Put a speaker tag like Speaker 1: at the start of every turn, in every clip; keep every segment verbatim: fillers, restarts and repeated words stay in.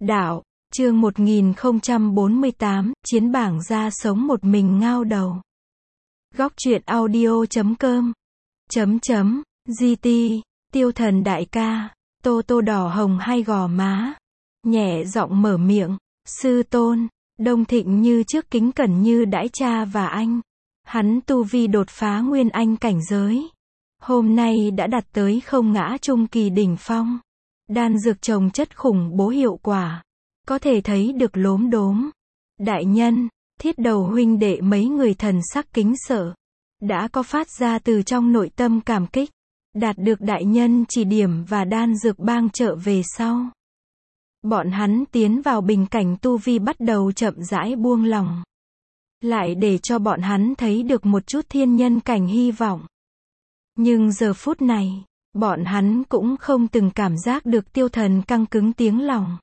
Speaker 1: Đạo, chương một nghìn không trăm bốn mươi tám, chiến bảng ra sống một mình ngao đầu. Góc truyện audio chấm com. Chấm chấm, giê tê, Tiêu Thần đại ca, tô tô đỏ hồng hay gò má. Nhẹ giọng mở miệng, sư tôn, Đông Thịnh như trước kính cẩn như đãi cha và anh. Hắn tu vi đột phá nguyên anh cảnh giới. Hôm nay đã đạt tới không ngã trung kỳ đỉnh phong. Đan dược trồng chất khủng bố hiệu quả. Có thể thấy được lốm đốm. Đại nhân, Thiết Đầu huynh đệ mấy người thần sắc kính sợ. Đã có phát ra từ trong nội tâm cảm kích. Đạt được đại nhân chỉ điểm và đan dược bang trợ về sau. Bọn hắn tiến vào bình cảnh tu vi bắt đầu chậm rãi buông lỏng. Lại để cho bọn hắn thấy được một chút thiên nhân cảnh hy vọng. Nhưng giờ phút này, bọn hắn cũng không từng cảm giác được Tiêu Thần căng cứng tiếng lòng.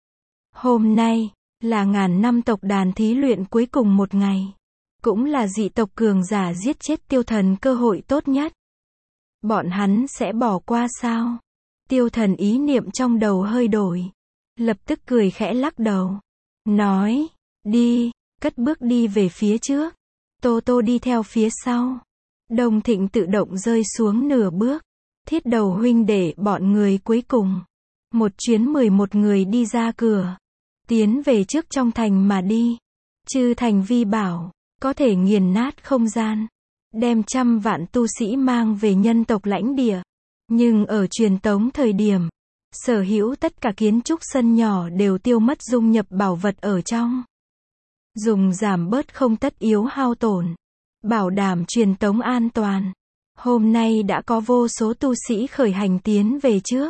Speaker 1: Hôm nay, là ngàn năm tộc đàn thí luyện cuối cùng một ngày. Cũng là dị tộc cường giả giết chết Tiêu Thần cơ hội tốt nhất. Bọn hắn sẽ bỏ qua sao? Tiêu Thần ý niệm trong đầu hơi đổi. Lập tức cười khẽ lắc đầu. Nói, đi, cất bước đi về phía trước. Tô Tô đi theo phía sau. Đông Thịnh tự động rơi xuống nửa bước. Thiết Đầu huynh đệ bọn người cuối cùng. Một chuyến mười một người đi ra cửa. Tiến về trước trong thành mà đi. Chư thành vi bảo, có thể nghiền nát không gian. Đem trăm vạn tu sĩ mang về nhân tộc lãnh địa. Nhưng ở truyền tống thời điểm, sở hữu tất cả kiến trúc sân nhỏ đều tiêu mất dung nhập bảo vật ở trong. Dùng giảm bớt không tất yếu hao tổn. Bảo đảm truyền tống an toàn. Hôm nay đã có vô số tu sĩ khởi hành tiến về trước.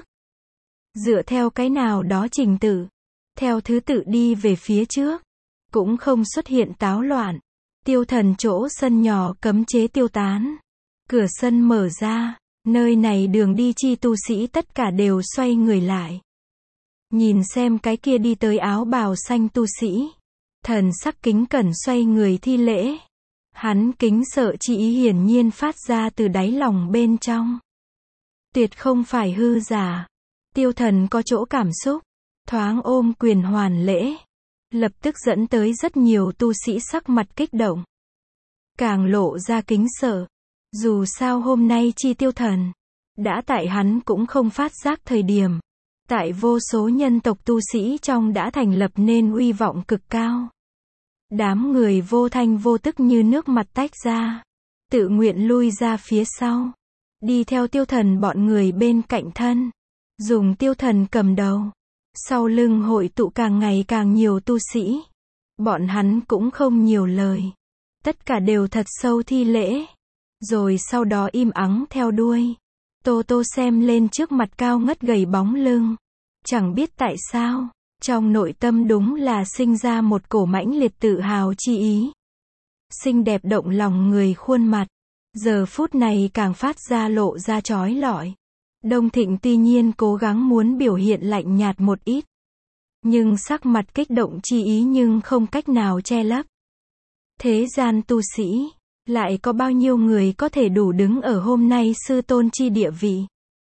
Speaker 1: Dựa theo cái nào đó trình tự. Theo thứ tự đi về phía trước. Cũng không xuất hiện táo loạn. Tiêu Thần chỗ sân nhỏ cấm chế tiêu tán. Cửa sân mở ra. Nơi này đường đi chi tu sĩ tất cả đều xoay người lại. Nhìn xem cái kia đi tới áo bào xanh tu sĩ. Thần sắc kính cẩn xoay người thi lễ. Hắn kính sợ chi ý hiển nhiên phát ra từ đáy lòng bên trong. Tuyệt không phải hư giả. Tiêu Thần có chỗ cảm xúc. Thoáng ôm quyền hoàn lễ. Lập tức dẫn tới rất nhiều tu sĩ sắc mặt kích động. Càng lộ ra kính sợ. Dù sao hôm nay chi Tiêu Thần. Đã tại hắn cũng không phát giác thời điểm. Tại vô số nhân tộc tu sĩ trong đã thành lập nên uy vọng cực cao. Đám người vô thanh vô tức như nước mặt tách ra. Tự nguyện lui ra phía sau. Đi theo Tiêu Thần bọn người bên cạnh thân. Dùng Tiêu Thần cầm đầu. Sau lưng hội tụ càng ngày càng nhiều tu sĩ. Bọn hắn cũng không nhiều lời. Tất cả đều thật sâu thi lễ. Rồi sau đó im ắng theo đuôi. Tô Tô xem lên trước mặt cao ngất gầy bóng lưng. Chẳng biết tại sao. Trong nội tâm đúng là sinh ra một cổ mãnh liệt tự hào chi ý. Xinh đẹp động lòng người khuôn mặt. Giờ phút này càng phát ra lộ ra chói lọi. Đông Thịnh tuy nhiên cố gắng muốn biểu hiện lạnh nhạt một ít. Nhưng sắc mặt kích động chi ý nhưng không cách nào che lấp. Thế gian tu sĩ, lại có bao nhiêu người có thể đủ đứng ở hôm nay sư tôn chi địa vị.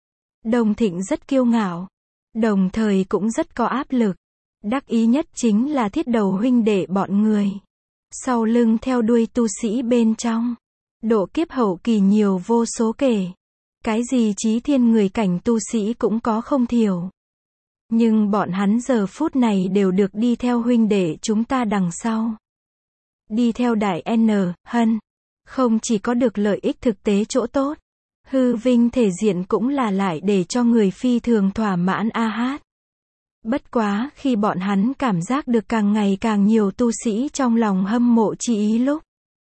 Speaker 1: Đông Thịnh rất kiêu ngạo. Đồng thời cũng rất có áp lực. Đắc ý nhất chính là Thiết Đầu huynh đệ bọn người. Sau lưng theo đuôi tu sĩ bên trong. Độ kiếp hậu kỳ nhiều vô số kể. Cái gì chí thiên người cảnh tu sĩ cũng có không thiểu. Nhưng bọn hắn giờ phút này đều được đi theo huynh đệ chúng ta đằng sau. Đi theo đại N, Hân. Không chỉ có được lợi ích thực tế chỗ tốt. Hư vinh thể diện cũng là lại để cho người phi thường thỏa mãn a hát. Bất quá khi bọn hắn cảm giác được càng ngày càng nhiều tu sĩ trong lòng hâm mộ chi ý lúc.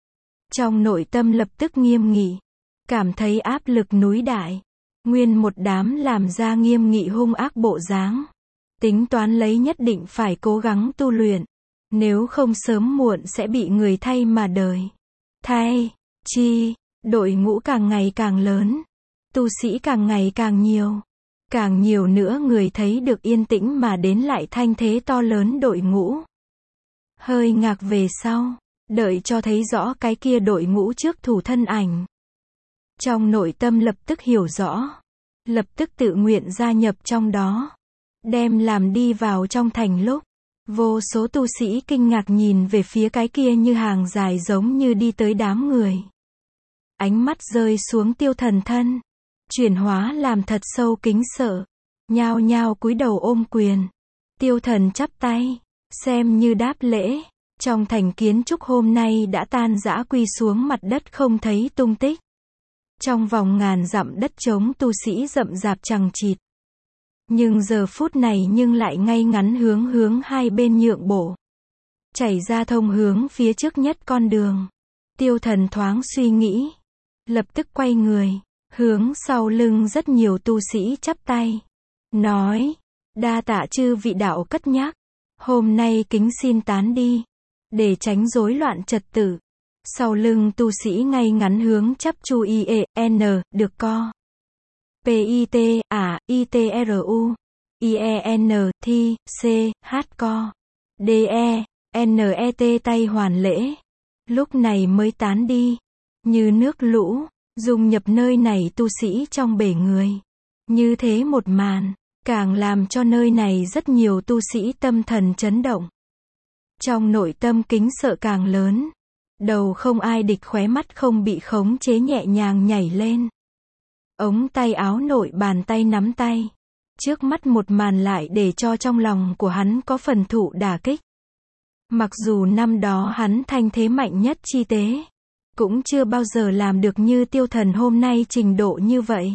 Speaker 1: Trong nội tâm lập tức nghiêm nghị. Cảm thấy áp lực núi đại. Nguyên một đám làm ra nghiêm nghị hung ác bộ dáng. Tính toán lấy nhất định phải cố gắng tu luyện. Nếu không sớm muộn sẽ bị người thay mà đời. Thay, chi, đội ngũ càng ngày càng lớn. Tu sĩ càng ngày càng nhiều. Càng nhiều nữa người thấy được yên tĩnh mà đến lại thanh thế to lớn đội ngũ. Hơi ngạc về sau. Đợi cho thấy rõ cái kia đội ngũ trước thủ thân ảnh. Trong nội tâm lập tức hiểu rõ. Lập tức tự nguyện gia nhập trong đó. đem làm đi vào trong thành lúc, vô số tu sĩ kinh ngạc nhìn về phía cái kia như hàng dài giống như đi tới đám người. Ánh mắt rơi xuống Tiêu Thần thân, chuyển hóa làm thật sâu kính sợ, nhao nhao cúi đầu ôm quyền. Tiêu Thần chắp tay, xem như đáp lễ. Trong thành kiến trúc hôm nay đã tan rã quy xuống mặt đất không thấy tung tích. Trong vòng ngàn dặm đất trống tu sĩ rậm rạp chằng chịt. Nhưng giờ phút này nhưng lại ngay ngắn hướng hướng hai bên nhượng bộ. Chảy ra thông hướng phía trước nhất con đường. Tiêu Thần thoáng suy nghĩ. Lập tức quay người, hướng sau lưng rất nhiều tu sĩ chắp tay. Nói, đa tạ chư vị đạo cất nhắc. Hôm nay kính xin tán đi. Để tránh rối loạn trật tự. Sau lưng tu sĩ ngay ngắn hướng chắp chu i e n, được co. P I T, à, I T R U. I E N, thi, C, H co. D E, N E T tay hoàn lễ. Lúc này mới tán đi. Như nước lũ, dung nhập nơi này tu sĩ trong bể người. Như thế một màn, càng làm cho nơi này rất nhiều tu sĩ tâm thần chấn động. Trong nội tâm kính sợ càng lớn. Đầu không ai địch khóe mắt không bị khống chế nhẹ nhàng nhảy lên. Ống tay áo nội bàn tay nắm tay. Trước mắt một màn lại để cho trong lòng của hắn có phần thụ đả kích. Mặc dù năm đó hắn thanh thế mạnh nhất chi tế, cũng chưa bao giờ làm được như Tiêu Thần hôm nay trình độ như vậy.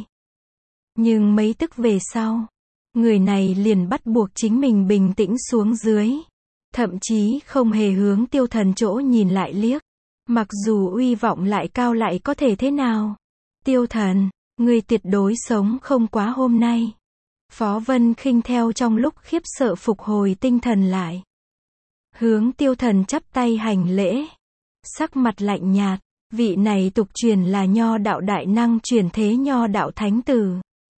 Speaker 1: Nhưng mấy tức về sau, người này liền bắt buộc chính mình bình tĩnh xuống dưới. Thậm chí không hề hướng Tiêu Thần chỗ nhìn lại liếc. Mặc dù uy vọng lại cao lại có thể thế nào? Tiêu Thần, người tuyệt đối sống không quá hôm nay. Phó Vân Khinh theo trong lúc khiếp sợ phục hồi tinh thần lại. Hướng Tiêu Thần chắp tay hành lễ. Sắc mặt lạnh nhạt, vị này tục truyền là nho đạo đại năng truyền thế nho đạo thánh tử.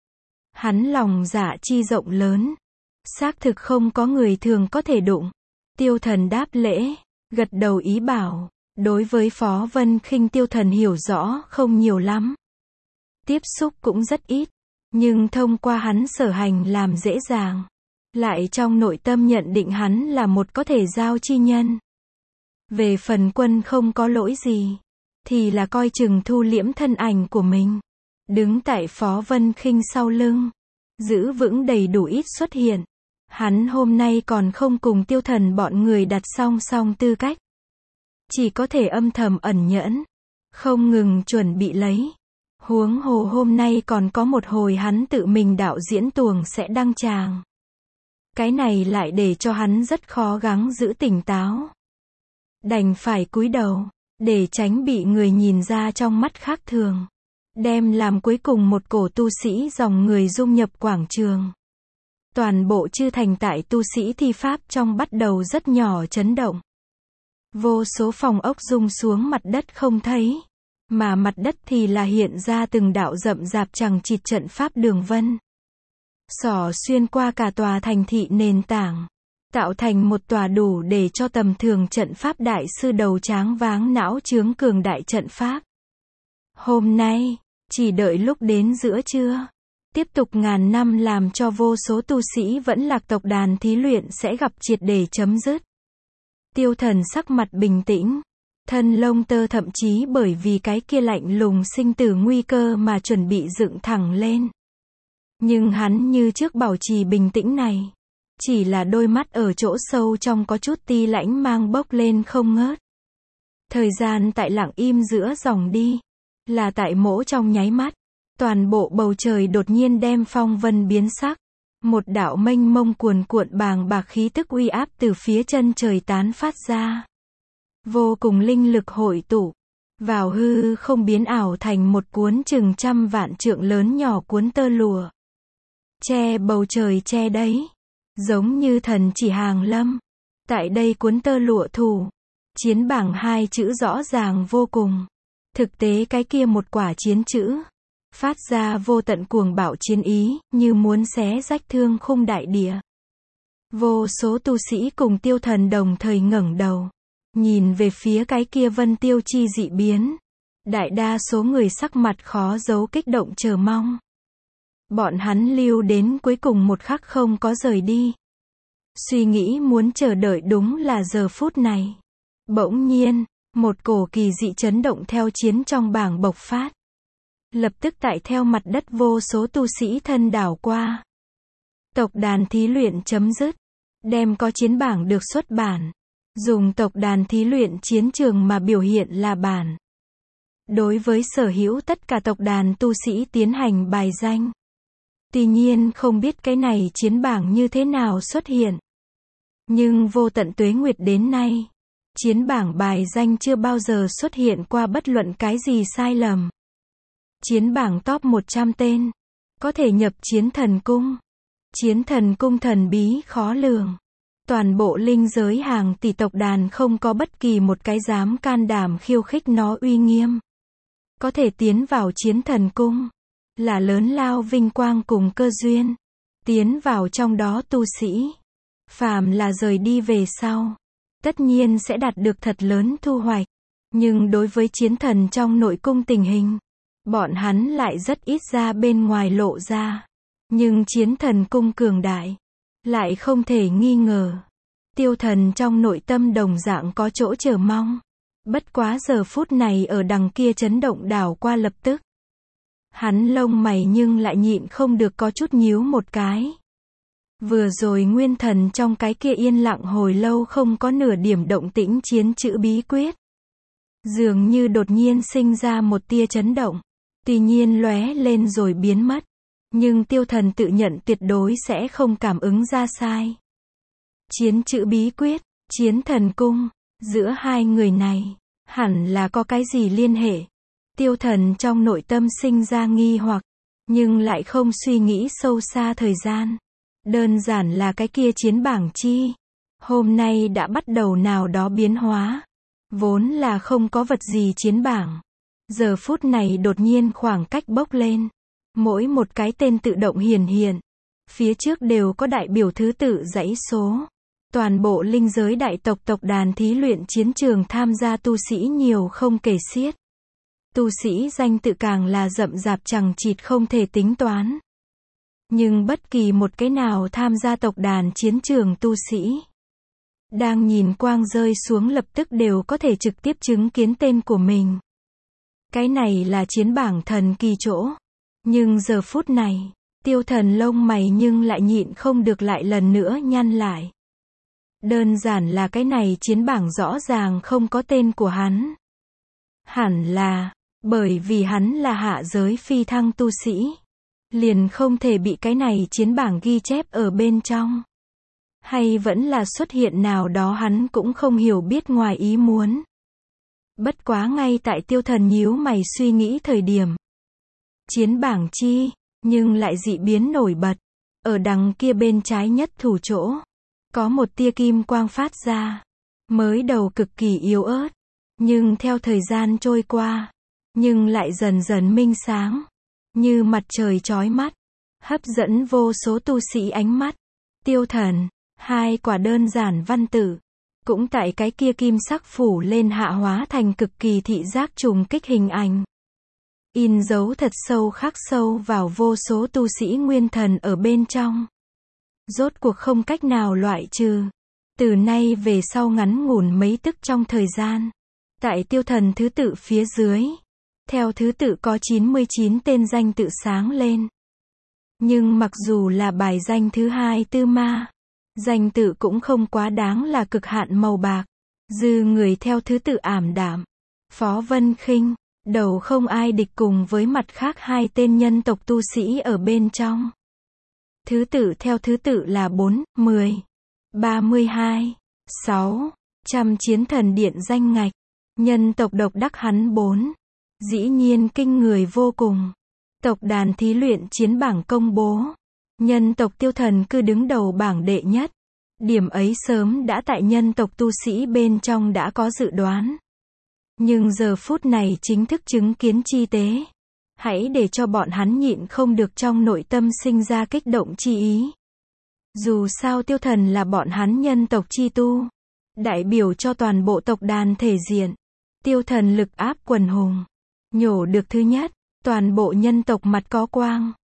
Speaker 1: Hắn lòng dạ chi rộng lớn. Xác thực không có người thường có thể đụng. Tiêu Thần đáp lễ, gật đầu ý bảo. Đối với Phó Vân Khinh Tiêu Thần hiểu rõ không nhiều lắm. Tiếp xúc cũng rất ít. Nhưng thông qua hắn sở hành làm dễ dàng. Lại trong nội tâm nhận định hắn là một có thể giao chi nhân. Về phần quân không có lỗi gì. Thì là coi chừng thu liễm thân ảnh của mình. Đứng tại Phó Vân Khinh sau lưng. Giữ vững đầy đủ ít xuất hiện. Hắn hôm nay còn không cùng Tiêu Thần bọn người đặt song song tư cách. Chỉ có thể âm thầm ẩn nhẫn. Không ngừng chuẩn bị lấy. Huống hồ hôm nay còn có một hồi hắn tự mình đạo diễn tuồng sẽ đăng tràng. Cái này lại để cho hắn rất khó gắng giữ tỉnh táo. Đành phải cúi đầu, để tránh bị người nhìn ra trong mắt khác thường. Đem làm cuối cùng một cổ tu sĩ dòng người dung nhập quảng trường. Toàn bộ chư thành tại tu sĩ thi pháp trong bắt đầu rất nhỏ chấn động. Vô số phòng ốc rung xuống mặt đất không thấy. Mà mặt đất thì là hiện ra từng đạo rậm rạp chằng chịt trận pháp đường vân. Xỏ xuyên qua cả tòa thành thị nền tảng. Tạo thành một tòa đủ để cho tầm thường trận pháp đại sư đầu tráng váng não chướng cường đại trận pháp. Hôm nay, chỉ đợi lúc đến giữa trưa. Tiếp tục ngàn năm làm cho vô số tu sĩ vẫn lạc tộc đàn thí luyện sẽ gặp triệt để chấm dứt. Tiêu Thần sắc mặt bình tĩnh. Thân lông tơ thậm chí bởi vì cái kia lạnh lùng sinh tử nguy cơ mà chuẩn bị dựng thẳng lên. Nhưng hắn như trước bảo trì bình tĩnh này. Chỉ là đôi mắt ở chỗ sâu trong có chút ti lãnh mang bốc lên không ngớt. Thời gian tại lặng im giữa dòng đi. Là tại mỗ trong nháy mắt. Toàn bộ bầu trời đột nhiên đem phong vân biến sắc. Một đạo mênh mông cuồn cuộn bàng bạc khí tức uy áp từ phía chân trời tán phát ra. Vô cùng linh lực hội tụ. Vào hư không biến ảo thành một cuốn chừng trăm vạn trượng lớn nhỏ cuốn tơ lụa. Che bầu trời che đấy. Giống như thần chỉ hàng lâm. Tại đây cuốn tơ lụa thủ. Chiến bảng hai chữ rõ ràng vô cùng. Thực tế cái kia một quả chiến chữ. Phát ra vô tận cuồng bạo chiến ý, như muốn xé rách thương khung đại địa. Vô số tu sĩ cùng Tiêu Thần đồng thời ngẩng đầu. Nhìn về phía cái kia vân tiêu chi dị biến. Đại đa số người sắc mặt khó giấu kích động chờ mong. Bọn hắn lưu đến cuối cùng một khắc không có rời đi. Suy nghĩ muốn chờ đợi đúng là giờ phút này. Bỗng nhiên, một cổ kỳ dị chấn động theo chiến trong bảng bộc phát. Lập tức tại theo mặt đất vô số tu sĩ thân đảo qua. Tộc đàn thí luyện chấm dứt. Đem có chiến bảng được xuất bản. Dùng tộc đàn thí luyện chiến trường mà biểu hiện là bản. Đối với sở hữu tất cả tộc đàn tu sĩ tiến hành bài danh. Tuy nhiên không biết cái này chiến bảng như thế nào xuất hiện. Nhưng vô tận tuế nguyệt đến nay, chiến bảng bài danh chưa bao giờ xuất hiện qua bất luận cái gì sai lầm. Chiến bảng top một trăm tên, có thể nhập chiến thần cung. Chiến thần cung thần bí khó lường. Toàn bộ linh giới hàng tỷ tộc đàn không có bất kỳ một cái dám can đảm khiêu khích nó uy nghiêm. Có thể tiến vào chiến thần cung, là lớn lao vinh quang cùng cơ duyên. Tiến vào trong đó tu sĩ, phàm là rời đi về sau, tất nhiên sẽ đạt được thật lớn thu hoạch. Nhưng đối với chiến thần trong nội cung tình hình, bọn hắn lại rất ít ra bên ngoài lộ ra. Nhưng chiến thần cung cường đại, lại không thể nghi ngờ. Tiêu Thần trong nội tâm đồng dạng có chỗ chờ mong. Bất quá giờ phút này ở đằng kia chấn động đảo qua lập tức. Hắn lông mày nhưng lại nhịn không được có chút nhíu một cái. Vừa rồi nguyên thần trong cái kia yên lặng hồi lâu không có nửa điểm động tĩnh chiến chữ bí quyết. Dường như đột nhiên sinh ra một tia chấn động. Tuy nhiên lóe lên rồi biến mất. Nhưng Tiêu Thần tự nhận tuyệt đối sẽ không cảm ứng ra sai. Chiến chữ bí quyết, chiến thần cung, giữa hai người này, hẳn là có cái gì liên hệ. Tiêu Thần trong nội tâm sinh ra nghi hoặc, nhưng lại không suy nghĩ sâu xa thời gian. Đơn giản là cái kia chiến bảng chi. Hôm nay đã bắt đầu nào đó biến hóa. Vốn là không có vật gì chiến bảng. Giờ phút này đột nhiên khoảng cách bốc lên. Mỗi một cái tên tự động hiển hiện. Phía trước đều có đại biểu thứ tự dãy số. Toàn bộ linh giới đại tộc tộc đàn thí luyện chiến trường tham gia tu sĩ nhiều không kể xiết. Tu sĩ danh tự càng là rậm rạp chằng chịt không thể tính toán. Nhưng bất kỳ một cái nào tham gia tộc đàn chiến trường tu sĩ, đang nhìn quang rơi xuống lập tức đều có thể trực tiếp chứng kiến tên của mình. Cái này là chiến bảng thần kỳ chỗ. Nhưng giờ phút này, Tiêu Thần lông mày nhưng lại nhịn không được lại lần nữa nhăn lại. Đơn giản là cái này chiến bảng rõ ràng không có tên của hắn. Hẳn là, bởi vì hắn là hạ giới phi thăng tu sĩ. Liền không thể bị cái này chiến bảng ghi chép ở bên trong. Hay vẫn là xuất hiện nào đó hắn cũng không hiểu biết ngoài ý muốn. Bất quá ngay tại Tiêu Thần nhíu mày suy nghĩ thời điểm. Chiến bảng chi, nhưng lại dị biến nổi bật. Ở đằng kia bên trái nhất thủ chỗ. Có một tia kim quang phát ra. Mới đầu cực kỳ yếu ớt. Nhưng theo thời gian trôi qua. Nhưng lại dần dần minh sáng. Như mặt trời chói mắt. Hấp dẫn vô số tu sĩ ánh mắt. Tiêu Thần. Hai quả đơn giản văn tự. Cũng tại cái kia kim sắc phủ lên hạ hóa thành cực kỳ thị giác trùng kích hình ảnh. In dấu thật sâu khắc sâu vào vô số tu sĩ nguyên thần ở bên trong. Rốt cuộc không cách nào loại trừ. Từ nay về sau ngắn ngủn mấy tức trong thời gian. Tại Tiêu Thần thứ tự phía dưới. Theo thứ tự có chín mươi chín tên danh tự sáng lên. Nhưng mặc dù là bài danh thứ hai tư ma. Danh tự cũng không quá đáng là cực hạn màu bạc. Dư người theo thứ tự ảm đạm. Phó Vân Khinh. Đầu không ai địch cùng với mặt khác hai tên nhân tộc tu sĩ ở bên trong. Thứ tự theo thứ tự là bốn, mười, ba mươi hai, sáu, trăm chiến thần điện danh ngạch. Nhân tộc độc đắc hắn bốn. Dĩ nhiên kinh người vô cùng. Tộc đàn thí luyện chiến bảng công bố. Nhân tộc Tiêu Thần cứ đứng đầu bảng đệ nhất. Điểm ấy sớm đã tại nhân tộc tu sĩ bên trong đã có dự đoán. Nhưng giờ phút này chính thức chứng kiến chi tế. Hãy để cho bọn hắn nhịn không được trong nội tâm sinh ra kích động chi ý. Dù sao Tiêu Thần là bọn hắn nhân tộc chi tu. Đại biểu cho toàn bộ tộc đàn thể diện. Tiêu Thần lực áp quần hùng. Nhổ được thứ nhất. Toàn bộ nhân tộc mặt có quang.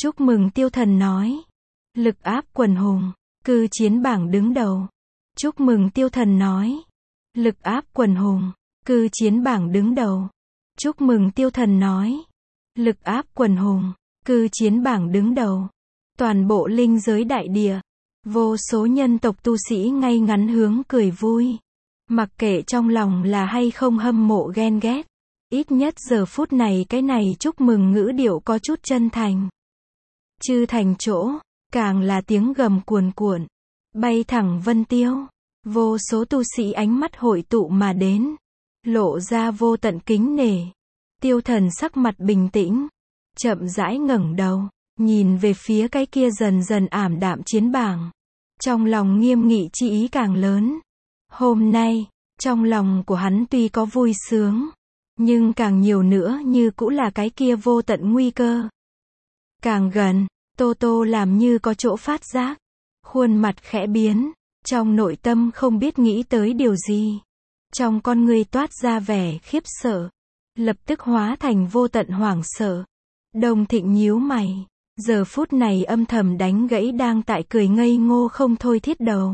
Speaker 1: Chúc mừng Tiêu Thần nói. Lực áp quần hùng, cư chiến bảng đứng đầu. Chúc mừng Tiêu Thần nói. Lực áp quần hùng, cư chiến bảng đứng đầu. Chúc mừng Tiêu Thần nói. Lực áp quần hùng, cư chiến bảng đứng đầu. Toàn bộ linh giới đại địa, vô số nhân tộc tu sĩ ngay ngắn hướng cười vui. Mặc kệ trong lòng là hay không hâm mộ ghen ghét. Ít nhất giờ phút này cái này chúc mừng ngữ điệu có chút chân thành. Chư thành chỗ, càng là tiếng gầm cuồn cuộn, bay thẳng vân tiêu. Vô số tu sĩ ánh mắt hội tụ mà đến, lộ ra vô tận kính nể. Tiêu Thần sắc mặt bình tĩnh, chậm rãi ngẩng đầu, nhìn về phía cái kia dần dần ảm đạm chiến bảng. Trong lòng nghiêm nghị chi ý càng lớn. Hôm nay, trong lòng của hắn tuy có vui sướng, nhưng càng nhiều nữa như cũng là cái kia vô tận nguy cơ. Càng gần, Tô Tô làm như có chỗ phát giác, khuôn mặt khẽ biến, trong nội tâm không biết nghĩ tới điều gì. Trong con người toát ra vẻ khiếp sợ, lập tức hóa thành vô tận hoảng sợ. Đồng Thịnh nhíu mày, giờ phút này âm thầm đánh gãy đang tại cười ngây ngô không thôi thiết đầu.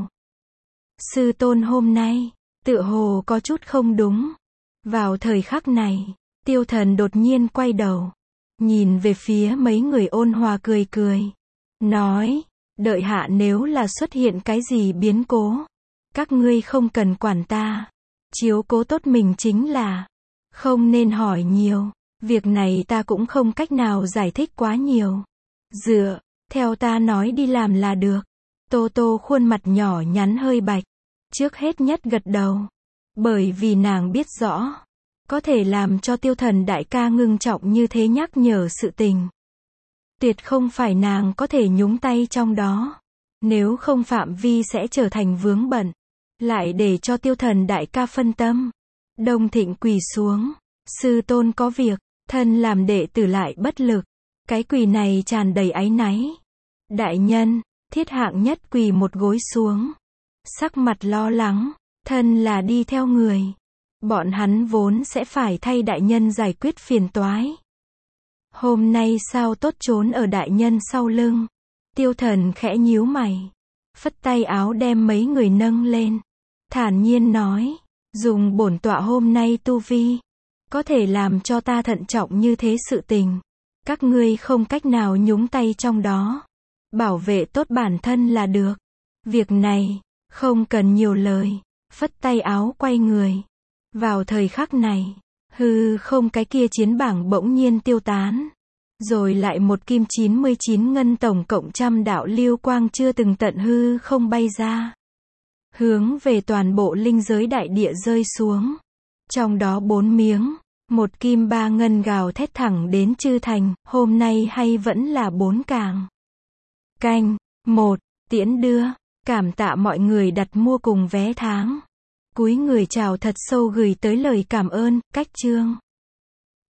Speaker 1: Sư tôn hôm nay, tựa hồ có chút không đúng. Vào thời khắc này, Tiêu Thần đột nhiên quay đầu, nhìn về phía mấy người ôn hòa cười cười. Nói, đợi hạ nếu là xuất hiện cái gì biến cố, các ngươi không cần quản ta. Chiếu cố tốt mình chính là, không nên hỏi nhiều. Việc này ta cũng không cách nào giải thích quá nhiều. Dựa, theo ta nói đi làm là được. Tô Tô khuôn mặt nhỏ nhắn hơi bạch, trước hết nhất gật đầu. Bởi vì nàng biết rõ, có thể làm cho Tiêu Thần đại ca ngưng trọng như thế nhắc nhở sự tình. Tuyệt không phải nàng có thể nhúng tay trong đó. Nếu không phạm vi sẽ trở thành vướng bận. Lại để cho Tiêu Thần đại ca phân tâm. Đồng Thịnh quỳ xuống. Sư tôn có việc, thân làm đệ tử lại bất lực. Cái quỳ này tràn đầy áy náy. Đại nhân, Thiết Hạng Nhất quỳ một gối xuống. Sắc mặt lo lắng, thân là đi theo người. Bọn hắn vốn sẽ phải thay đại nhân giải quyết phiền toái. Hôm nay sao tốt trốn ở đại nhân sau lưng. Tiêu Thần khẽ nhíu mày, phất tay áo đem mấy người nâng lên. Thản nhiên nói, dùng bổn tọa hôm nay tu vi, có thể làm cho ta thận trọng như thế sự tình. Các ngươi không cách nào nhúng tay trong đó. Bảo vệ tốt bản thân là được. Việc này, không cần nhiều lời. Phất tay áo quay người. Vào thời khắc này, hư không cái kia chiến bảng bỗng nhiên tiêu tán. Rồi lại một kim chín mươi chín ngân tổng cộng trăm đạo lưu quang chưa từng tận hư không bay ra. Hướng về toàn bộ linh giới đại địa rơi xuống. Trong đó bốn miếng, một kim ba ngân gào thét thẳng đến chư thành, hôm nay hay vẫn là bốn càng. Canh, một, tiễn đưa, cảm tạ mọi người đặt mua cùng vé tháng. Cúi người chào thật sâu gửi tới lời cảm ơn, cách chương.